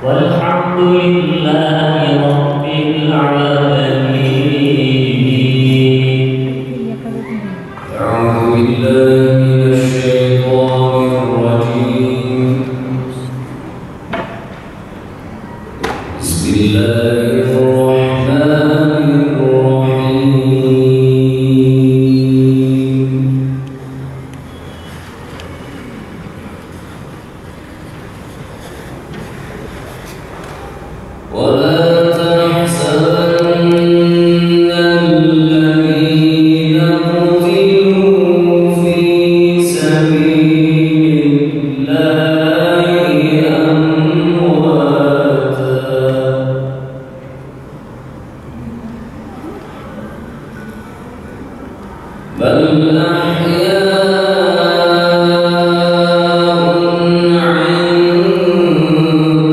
والحمد لله رب العالمين. أعوذ بالله من الشيطان الرجيم. بسم الله الرحمن الرحيم. ولا تحسبن الذين قتلوا في سبيل الله أمواتا، بل أحياء عند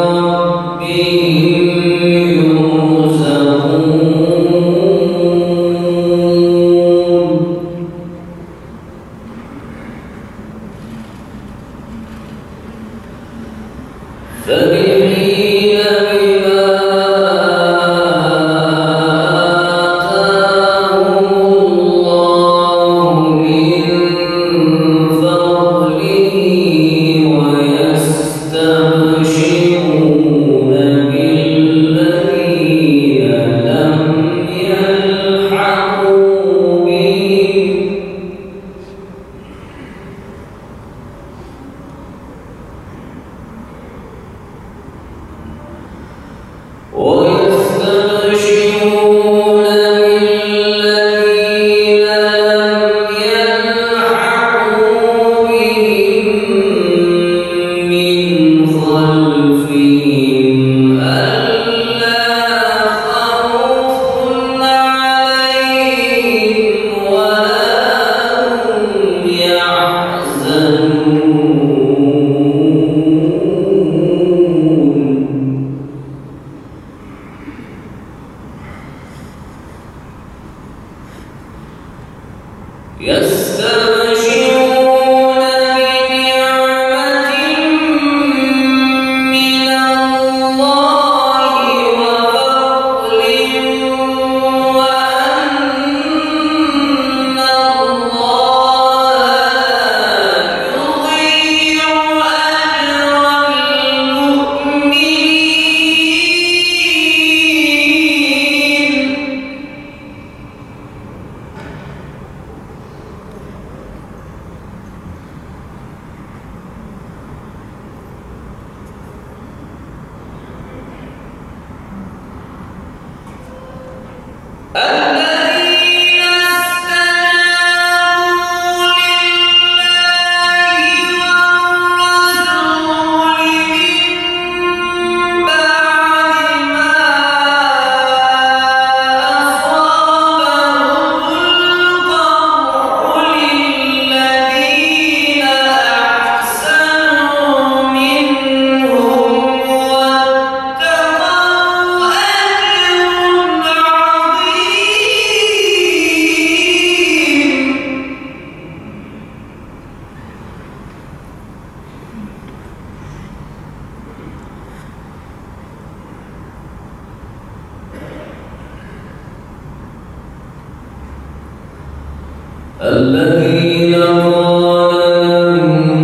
ربهم يرزقون. فرحين بما آتاهم الله من فضله ويستبشرون بالذين لم يلحقوا بهم من خلفهم ألا خوف عليهم ولا هم يحزنون. يستبشرون بنعمة من الله وفضل وأن الله لا يضيع أجر المؤمنين. الذين استجابوا لله والرسول من بعد ما أصابهم القرح للذين أحسنوا منهم واتقوا أجر عظيم. الذين قال لهم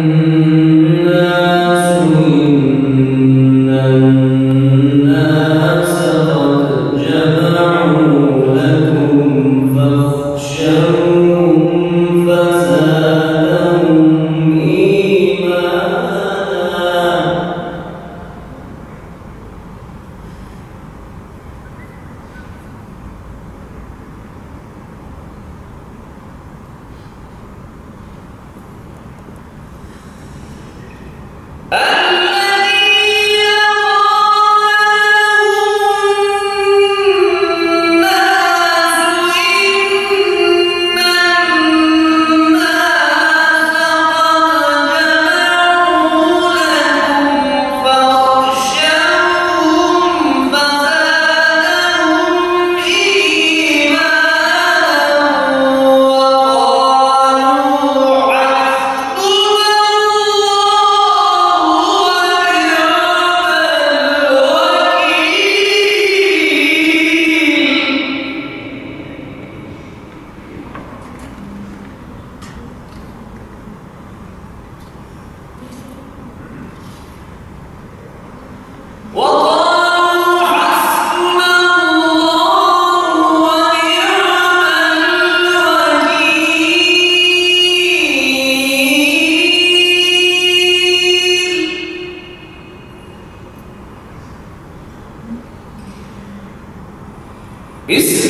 الناس إن الناس قد جمعوا لكم فاخشوهم فزادهم إيمانا.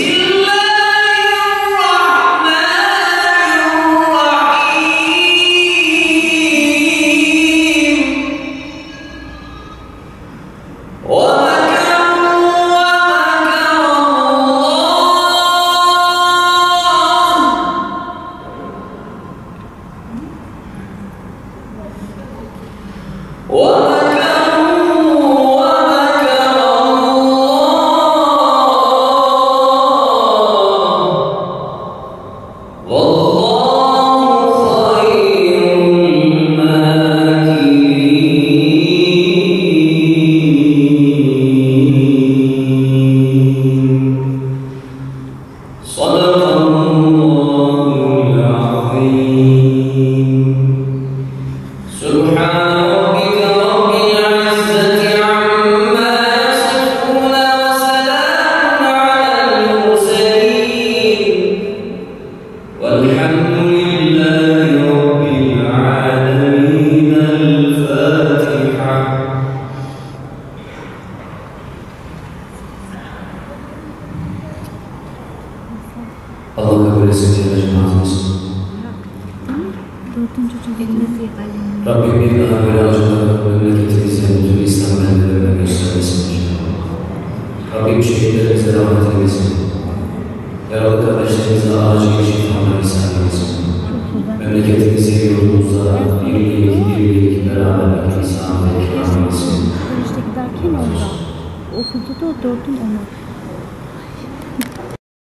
Allah kabul etsin ya cemaatimiz. Rabbim bir daha böyle acıları memleketimize, bütün İslam beldelerine göstermesin inşallah. Rabbim şehitlerimize rahmet eylesin. Yaralı kardeşlerimize acil şifalar ihsan eylesin. Memleketimize, yurdumuza birlik, beraberlik ihsan eylesin. Okulda da o dördün onu.